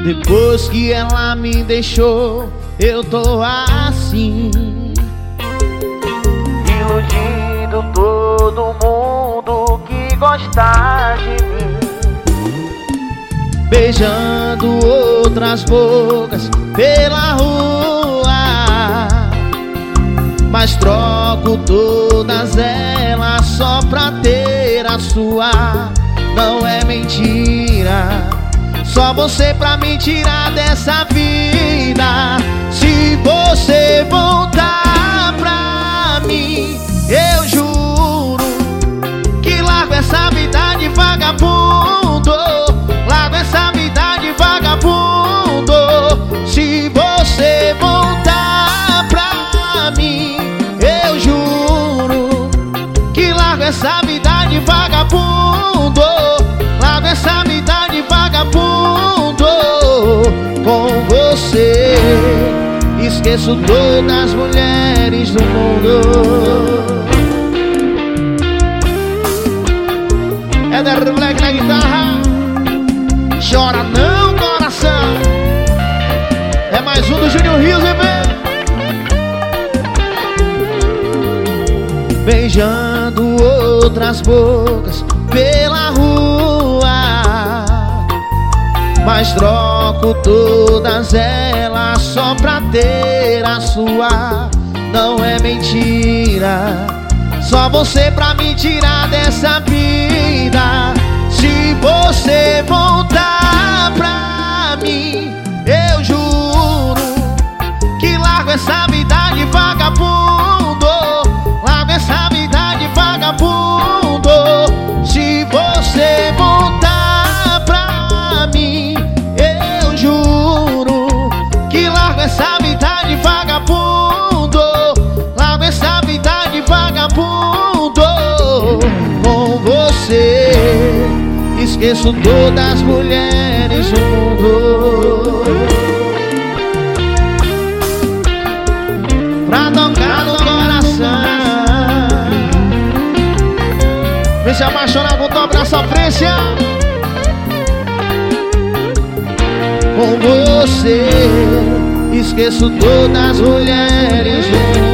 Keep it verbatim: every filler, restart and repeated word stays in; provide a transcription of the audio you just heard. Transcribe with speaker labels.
Speaker 1: Depois que ela me deixou, eu tô assim,
Speaker 2: iludindo todo mundo que gosta de mim,
Speaker 1: beijando outras bocas pela rua, mas troco todas elas só pra ter a sua. Não é mentira, só você pra me tirar dessa vida. Se você voltar pra mim, eu juro que largo essa vida de vagabundo, largo essa vida de vagabundo. Se você voltar pra mim, eu juro que largo essa vida de vagabundo, largo essa vida de vagabundo. Com você esqueço todas as mulheres do mundo. É da Black na guitarra. Chora não, coração. É mais um do Júnior Rios, bebê. Beijando outras bocas pela rua, mas troco todas elas só pra ter a sua. Não é mentira, só você pra me tirar dessa vida. Se você voltar pra mim, eu juro que largo essa vida de vagabundo, largo essa vida de vagabundo. Se você voltar pra mim, eu juro que largo essa vida de vagabundo, largo essa vida de vagabundo. Com você esqueço todas as mulheres do mundo. Pra tocar no coração, vem se apaixonar, botou o braço à frente. Com você esqueço todas as mulheres do mundo.